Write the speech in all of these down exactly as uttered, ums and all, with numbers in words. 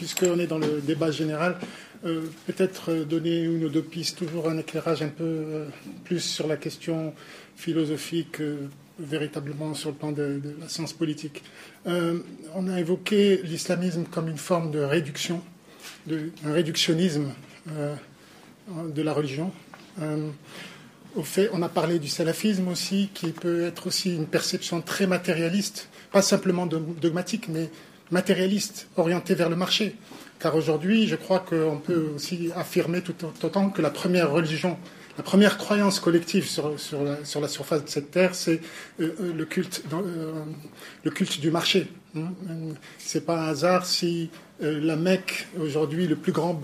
Puisqu'on est dans le débat général, euh, peut-être donner une ou deux pistes, toujours un éclairage un peu euh, plus sur la question philosophique, euh, véritablement sur le plan de, de la science politique. Euh, on a évoqué l'islamisme comme une forme de réduction, de, un réductionnisme euh, de la religion. Euh, au fait, on a parlé du salafisme aussi, qui peut être aussi une perception très matérialiste, pas simplement dogmatique, mais matérialiste, orienté vers le marché. Car aujourd'hui, je crois qu'on peut aussi affirmer tout autant que la première religion, la première croyance collective sur, sur, la, sur la surface de cette terre, c'est euh, le, culte, euh, le culte du marché. C'est pas un hasard si euh, la Mecque, aujourd'hui, le plus grand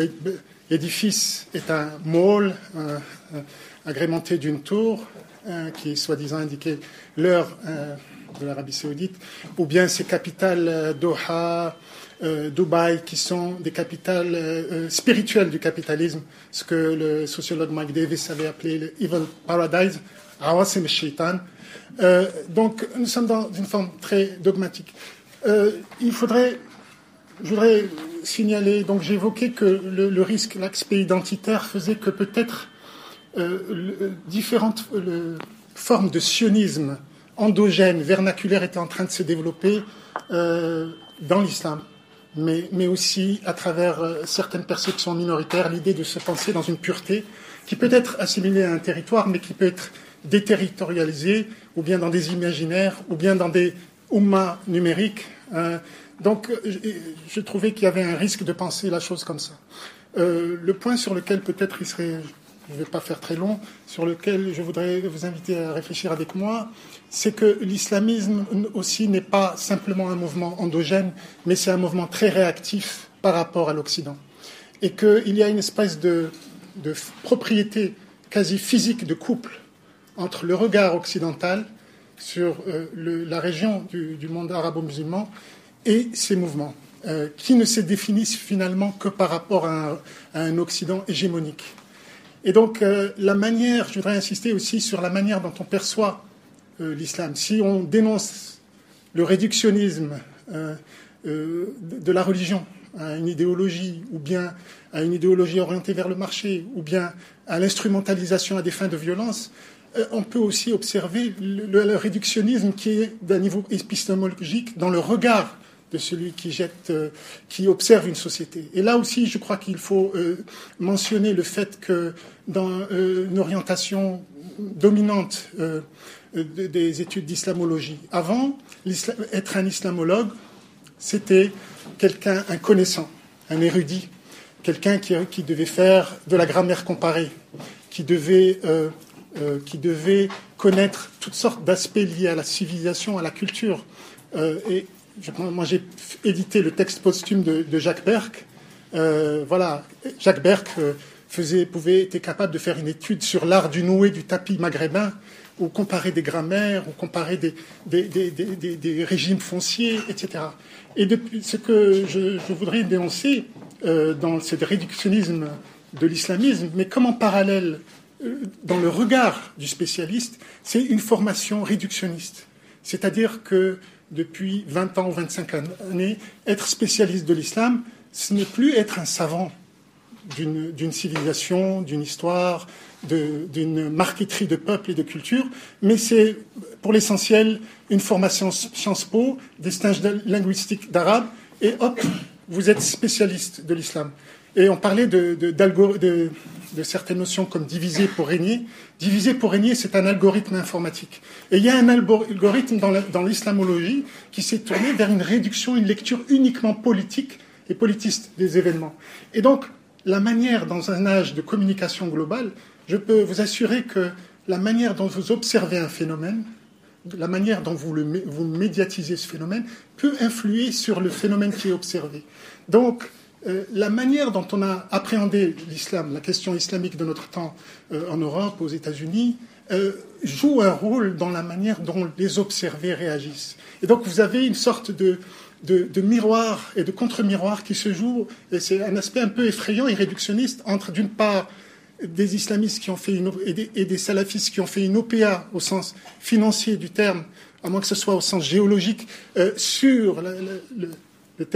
édifice est un mall euh, euh, agrémenté d'une tour euh, qui est soi-disant indiqué l'heure euh, de l'Arabie Saoudite, ou bien ces capitales euh, Doha, euh, Dubaï, qui sont des capitales euh, spirituelles du capitalisme, ce que le sociologue Mike Davis avait appelé le Evil Paradise, Awasim al-Shaytan. Euh, donc, nous sommes dans une forme très dogmatique. Euh, il faudrait, je voudrais signaler, donc j'ai évoqué que le, le risque, l'aspect identitaire faisait que peut-être euh, le, différentes le, formes de sionisme endogène, vernaculaire était en train de se développer euh, dans l'islam, mais, mais aussi à travers euh, certaines perceptions minoritaires, l'idée de se penser dans une pureté qui peut être assimilée à un territoire, mais qui peut être déterritorialisée, ou bien dans des imaginaires, ou bien dans des ummas numériques. Euh, donc, je, je trouvais qu'il y avait un risque de penser la chose comme ça. Euh, le point sur lequel peut-être il serait... je ne vais pas faire très long, sur lequel je voudrais vous inviter à réfléchir avec moi, c'est que l'islamisme aussi n'est pas simplement un mouvement endogène, mais c'est un mouvement très réactif par rapport à l'Occident. Et qu'il y a une espèce de, de propriété quasi physique de couple entre le regard occidental sur euh, le, la région du, du monde arabo-musulman et ces mouvements, euh, qui ne se définissent finalement que par rapport à un, à un Occident hégémonique. Et donc, euh, la manière, je voudrais insister aussi sur la manière dont on perçoit euh, l'islam. Si on dénonce le réductionnisme euh, euh, de, de la religion à une idéologie, ou bien à une idéologie orientée vers le marché, ou bien à l'instrumentalisation à des fins de violence, euh, on peut aussi observer le, le, le réductionnisme qui est d'un niveau épistémologique dans le regard de celui qui jette, euh, qui observe une société. Et là aussi, je crois qu'il faut euh, mentionner le fait que dans euh, une orientation dominante euh, de, des études d'islamologie, avant, être un islamologue, c'était quelqu'un, un connaissant, un érudit, quelqu'un qui, qui devait faire de la grammaire comparée, qui devait, euh, euh, qui devait connaître toutes sortes d'aspects liés à la civilisation, à la culture. Euh, et Moi, j'ai édité le texte posthume de, de Jacques Berck. Euh, voilà, Jacques Berck euh, faisait, pouvait, était capable de faire une étude sur l'art du noué du tapis maghrébin, ou comparer des grammaires, ou comparer des, des, des, des, des, des régimes fonciers, et cetera. Et depuis, ce que je, je voudrais dénoncer euh, dans ce réductionnisme de l'islamisme, mais comme en parallèle, euh, dans le regard du spécialiste, c'est une formation réductionniste. C'est-à-dire que depuis vingt ans ou vingt-cinq années, être spécialiste de l'islam, ce n'est plus être un savant d'une, d'une civilisation, d'une histoire, de, d'une marqueterie de peuple et de culture, mais c'est pour l'essentiel une formation Sciences Po, des stages linguistiques d'arabe, et hop, vous êtes spécialiste de l'islam. Et on parlait de, de, de, de certaines notions comme diviser pour régner. Diviser pour régner, c'est un algorithme informatique. Et il y a un algorithme dans, la, dans l'islamologie qui s'est tourné vers une réduction, une lecture uniquement politique et politiste des événements. Et donc, la manière, dans un âge de communication globale, je peux vous assurer que la manière dont vous observez un phénomène, la manière dont vous, le, vous médiatisez ce phénomène, peut influer sur le phénomène qui est observé. Donc, Euh, la manière dont on a appréhendé l'islam, la question islamique de notre temps euh, en Europe, aux États-Unis, euh, joue un rôle dans la manière dont les observés réagissent. Et donc vous avez une sorte de, de, de miroir et de contre-miroir qui se joue, et c'est un aspect un peu effrayant et réductionniste entre, d'une part, des islamistes qui ont fait une, et, des, et des salafistes qui ont fait une O P A au sens financier du terme, à moins que ce soit au sens géologique, euh, sur la, la, le, le terme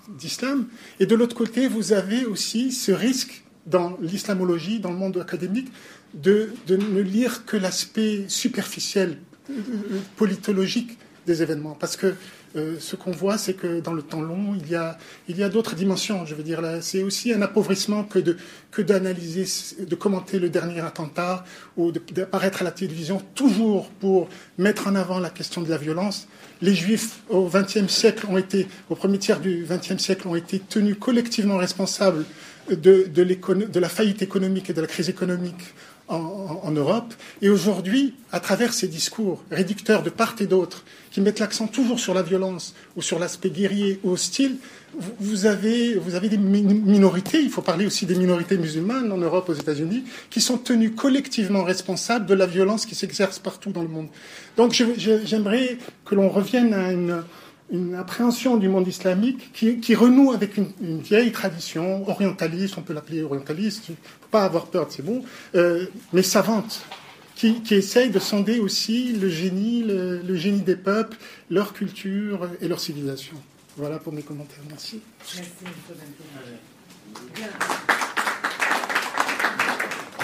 d'islam. Et de l'autre côté, vous avez aussi ce risque dans l'islamologie, dans le monde académique, de, de ne lire que l'aspect superficiel, politologique des événements. Parce que euh, ce qu'on voit, c'est que dans le temps long, il y a, il y a d'autres dimensions. Je veux dire, là, c'est aussi un appauvrissement que, de, que d'analyser, de commenter le dernier attentat ou de, d'apparaître à la télévision toujours pour mettre en avant la question de la violence. Les Juifs au vingtième siècle ont été, au premier tiers du vingtième siècle, ont été tenus collectivement responsables de, de, de la faillite économique et de la crise économique en, en, en Europe. Et aujourd'hui, à travers ces discours réducteurs de part et d'autre, qui mettent l'accent toujours sur la violence ou sur l'aspect guerrier ou hostile, vous, vous, avez, vous avez des minorités, il faut parler aussi des minorités musulmanes en Europe, aux États-Unis, qui sont tenues collectivement responsables de la violence qui s'exerce partout dans le monde. Donc je, je, j'aimerais que l'on revienne à une, une appréhension du monde islamique qui, qui renoue avec une, une vieille tradition orientaliste, on peut l'appeler orientaliste, il ne faut pas avoir peur de ces mots, euh, mais savante, qui, qui essaye de sonder aussi le génie, le, le génie des peuples, leur culture et leur civilisation. Voilà pour mes commentaires. Merci. Merci, M. Bentou.